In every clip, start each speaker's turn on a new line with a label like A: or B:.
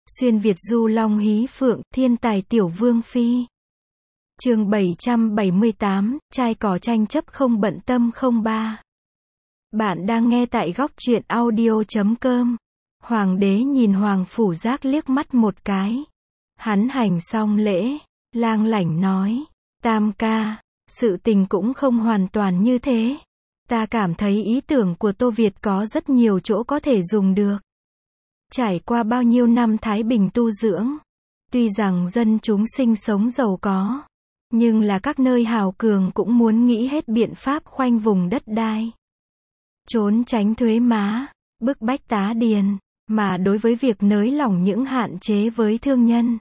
A: Xuyên Việt du long hí phượng, thiên tài tiểu vương phi. Chương 778, trai cỏ tranh chấp không bận tâm 03. Bạn đang nghe tại góc truyện audio.com. Hoàng đế nhìn Hoàng Phủ Giác liếc mắt một cái. Hắn hành xong lễ, lang lảnh nói, Tam ca, sự tình cũng không hoàn toàn như thế. Ta cảm thấy ý tưởng của Tô Việt có rất nhiều chỗ có thể dùng được. Trải qua bao nhiêu năm thái bình tu dưỡng, tuy rằng dân chúng sinh sống giàu có, nhưng là các nơi hào cường cũng muốn nghĩ hết biện pháp khoanh vùng đất đai, trốn tránh thuế má, bức bách tá điền, mà đối với việc nới lỏng những hạn chế với thương nhân,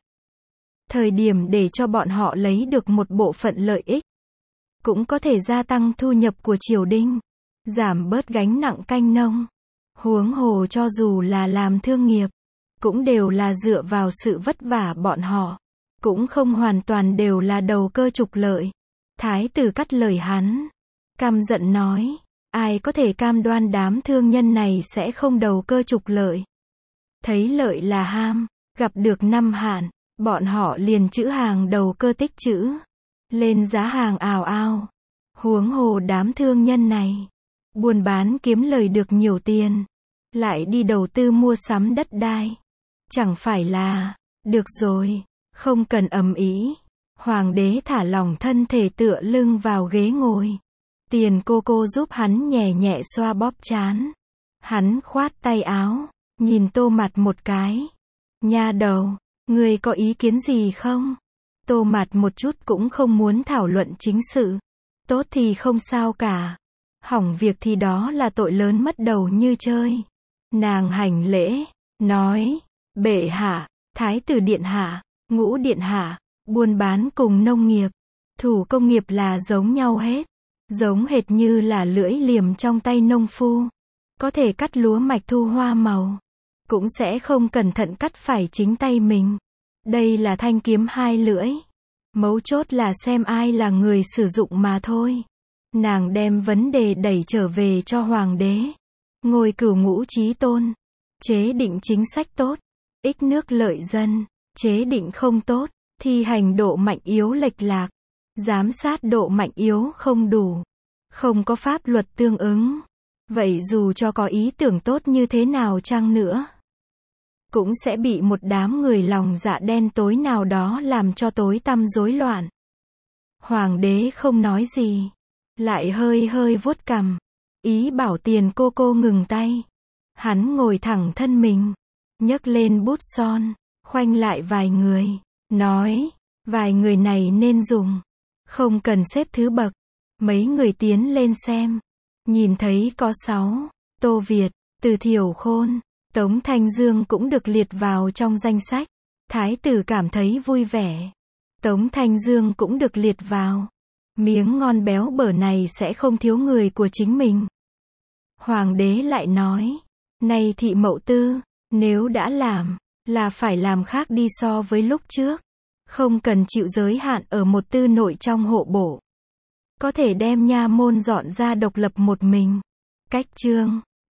A: thời điểm để cho bọn họ lấy được một bộ phận lợi ích, cũng có thể gia tăng thu nhập của triều đình, giảm bớt gánh nặng canh nông. Huống hồ cho dù là làm thương nghiệp, cũng đều là dựa vào sự vất vả bọn họ, cũng không hoàn toàn đều là đầu cơ trục lợi. Thái tử cắt lời hắn, căm giận nói, ai có thể cam đoan đám thương nhân này sẽ không đầu cơ trục lợi. Thấy lợi là ham, gặp được năm hạn, bọn họ liền trữ hàng đầu cơ tích trữ, lên giá hàng ào ào. Huống hồ đám thương nhân này, buôn bán kiếm lời được nhiều tiền, lại đi đầu tư mua sắm đất đai. Chẳng phải là, được rồi, không cần ầm ĩ. Hoàng đế thả lỏng thân thể tựa lưng vào ghế ngồi. Tiền cô cô giúp hắn nhẹ nhẹ xoa bóp trán. Hắn khoát tay áo, nhìn Tô Mạt một cái. Nha đầu, ngươi có ý kiến gì không? Tô Mạt một chút cũng không muốn thảo luận chính sự. Tốt thì không sao cả. Hỏng việc thì đó là tội lớn mất đầu như chơi. Nàng hành lễ, nói, bệ hạ, thái tử điện hạ, ngũ điện hạ, buôn bán cùng nông nghiệp, thủ công nghiệp là giống nhau hết. Giống hệt như là lưỡi liềm trong tay nông phu. Có thể cắt lúa mạch thu hoa màu, cũng sẽ không cẩn thận cắt phải chính tay mình. Đây là thanh kiếm hai lưỡi. Mấu chốt là xem ai là người sử dụng mà thôi. Nàng đem vấn đề đẩy trở về cho hoàng đế. Ngôi cửu ngũ chí tôn, chế định chính sách tốt, ích nước lợi dân, chế định không tốt, thi hành độ mạnh yếu lệch lạc, giám sát độ mạnh yếu không đủ, không có pháp luật tương ứng. Vậy dù cho có ý tưởng tốt như thế nào chăng nữa, cũng sẽ bị một đám người lòng dạ đen tối nào đó làm cho tối tăm rối loạn. Hoàng đế không nói gì, lại hơi hơi vuốt cằm, ý bảo tiền cô cô ngừng tay. Hắn ngồi thẳng thân mình, nhấc lên bút son, khoanh lại vài người, nói, vài người này nên dùng, không cần xếp thứ bậc. Mấy người tiến lên xem, nhìn thấy có 6, Tô Việt, Từ Thiểu Khôn, Tống Thanh Dương cũng được liệt vào trong danh sách. Thái tử cảm thấy vui vẻ. Tống Thanh Dương cũng được liệt vào. Miếng ngon béo bở này sẽ không thiếu người của chính mình. Hoàng đế lại nói, này thị mậu tư, nếu đã làm, là phải làm khác đi so với lúc trước. Không cần chịu giới hạn ở một tư nội trong hộ bộ. Có thể đem nha môn dọn ra độc lập một mình. Cách chương